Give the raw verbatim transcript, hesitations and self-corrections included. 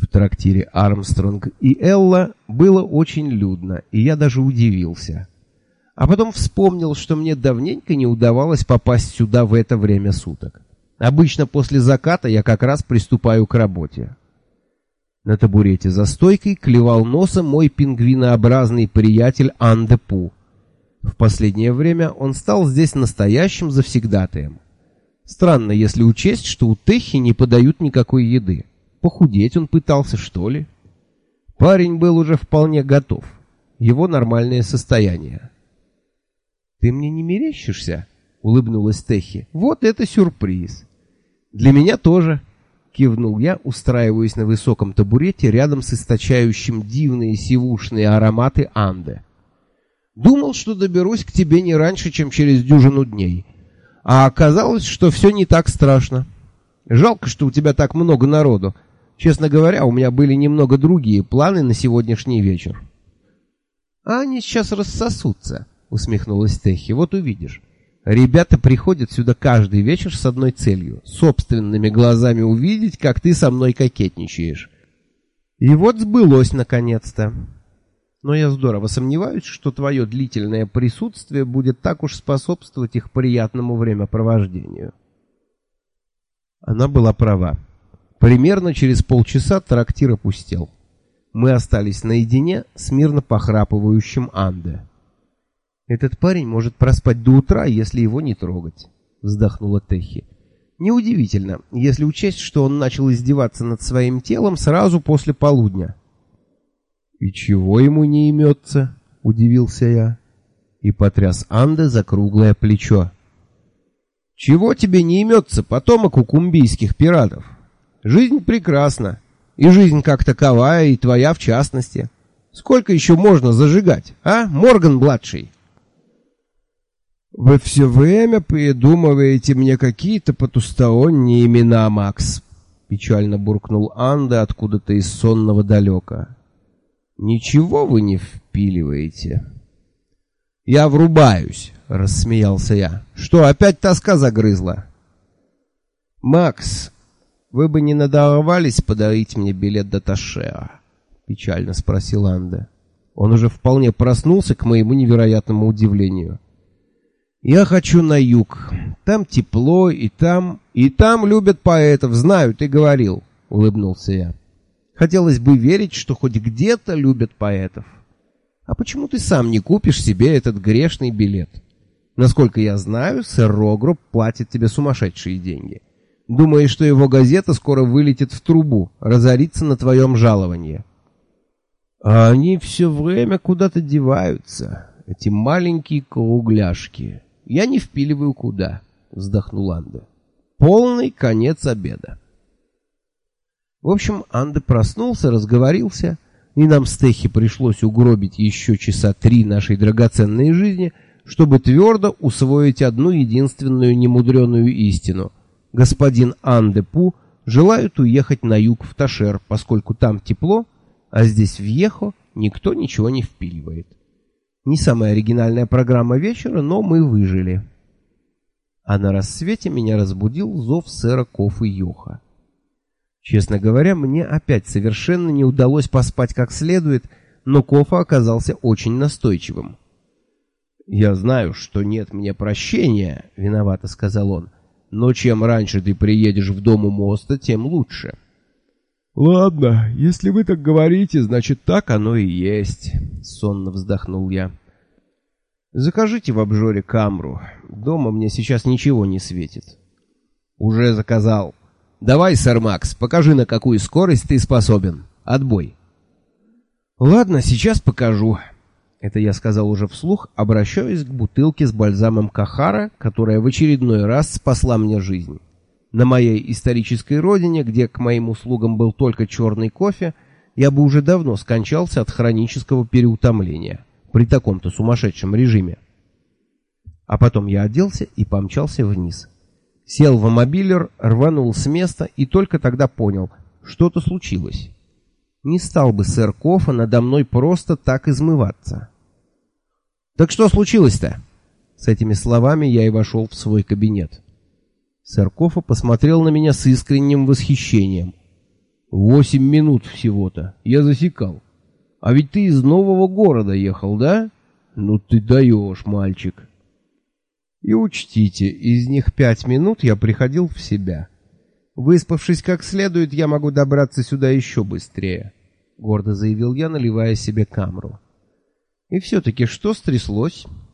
трактире «Армстронг и Элла» было очень людно, и я даже удивился. А потом вспомнил, что мне давненько не удавалось попасть сюда в это время суток. Обычно после заката я как раз приступаю к работе. На табурете за стойкой клевал носом мой пингвинообразный приятель Анде Пу. В последнее время он стал здесь настоящим завсегдатаем. Странно, если учесть, что у Техи не подают никакой еды. Похудеть он пытался, что ли? Парень был уже вполне готов. Его нормальное состояние. «Ты мне не мерещишься?» — улыбнулась Техи. «Вот это сюрприз!» «Для меня тоже!» — кивнул я, устраиваясь на высоком табурете рядом с источающим дивные сивушные ароматы Анде. «Думал, что доберусь к тебе не раньше, чем через дюжину дней. А оказалось, что все не так страшно. Жалко, что у тебя так много народу. Честно говоря, у меня были немного другие планы на сегодняшний вечер». «А они сейчас рассосутся», — усмехнулась Техи. «Вот увидишь. Ребята приходят сюда каждый вечер с одной целью — собственными глазами увидеть, как ты со мной кокетничаешь. И вот сбылось наконец-то. Но я здорово сомневаюсь, что твое длительное присутствие будет так уж способствовать их приятному времяпровождению». Она была права. Примерно через полчаса трактир опустел. Мы остались наедине с мирно похрапывающим Анде. «Этот парень может проспать до утра, если его не трогать», — вздохнула Техи. «Неудивительно, если учесть, что он начал издеваться над своим телом сразу после полудня». «И чего ему не имется?» — удивился я. И потряс Анде за круглое плечо. «Чего тебе не имется, потомок укумбийских пиратов? Жизнь прекрасна, и жизнь как таковая, и твоя в частности. Сколько еще можно зажигать, а, Морган-младший?» «Вы все время придумываете мне какие-то потусторонние имена, Макс», — печально буркнул Анде откуда-то из сонного далека. «Ничего вы не впиливаете». «Я врубаюсь», — рассмеялся я. «Что, опять тоска загрызла?» «Макс, вы бы не надорвались подарить мне билет до Ташеа?» — печально спросил Анде. Он уже вполне проснулся, к моему невероятному удивлению. «Я хочу на юг. Там тепло, и там... И там любят поэтов, знаю, ты говорил», — улыбнулся я. «Хотелось бы верить, что хоть где-то любят поэтов. А почему ты сам не купишь себе этот грешный билет? Насколько я знаю, сэр Рогроб платит тебе сумасшедшие деньги. Думаешь, что его газета скоро вылетит в трубу, разорится на твоем жаловании?» «А они все время куда-то деваются, эти маленькие кругляшки. Я не впиливаю куда», — вздохнул Анде. «Полный конец обеда». В общем, Анде проснулся, разговорился, и нам с Техи пришлось угробить еще часа три нашей драгоценной жизни, чтобы твердо усвоить одну единственную немудреную истину. Господин Анде Пу желает уехать на юг в Ташер, поскольку там тепло, а здесь в Йехо никто ничего не впиливает. Не самая оригинальная программа вечера, но мы выжили. А на рассвете меня разбудил зов сэра Кофы Йоха. Честно говоря, мне опять совершенно не удалось поспать как следует, но Кофа оказался очень настойчивым. «Я знаю, что нет мне прощения», — виновато сказал он, — «но чем раньше ты приедешь в дом у моста, тем лучше». «Ладно, если вы так говорите, значит, так оно и есть», — сонно вздохнул я. «Закажите в обжоре камру. Дома мне сейчас ничего не светит». «Уже заказал. Давай, сэр Макс, покажи, на какую скорость ты способен. Отбой». «Ладно, сейчас покажу». Это я сказал уже вслух, обращаясь к бутылке с бальзамом Кахара, которая в очередной раз спасла мне жизнь. На моей исторической родине, где к моим услугам был только черный кофе, я бы уже давно скончался от хронического переутомления при таком-то сумасшедшем режиме. А потом я оделся и помчался вниз. Сел в мобилер, рванул с места и только тогда понял, что-то случилось. Не стал бы сэр Кофа надо мной просто так измываться. «Так что случилось-то?» С этими словами я и вошел в свой кабинет. Сэр Кофа посмотрел на меня с искренним восхищением. Восемь минут всего-то. Я засекал. А ведь ты из нового города ехал, да? Ну ты даешь, мальчик. И учтите, из них пять минут я приходил в себя. Выспавшись как следует, я могу добраться сюда еще быстрее, гордо заявил я, наливая себе камру. И все-таки что стряслось?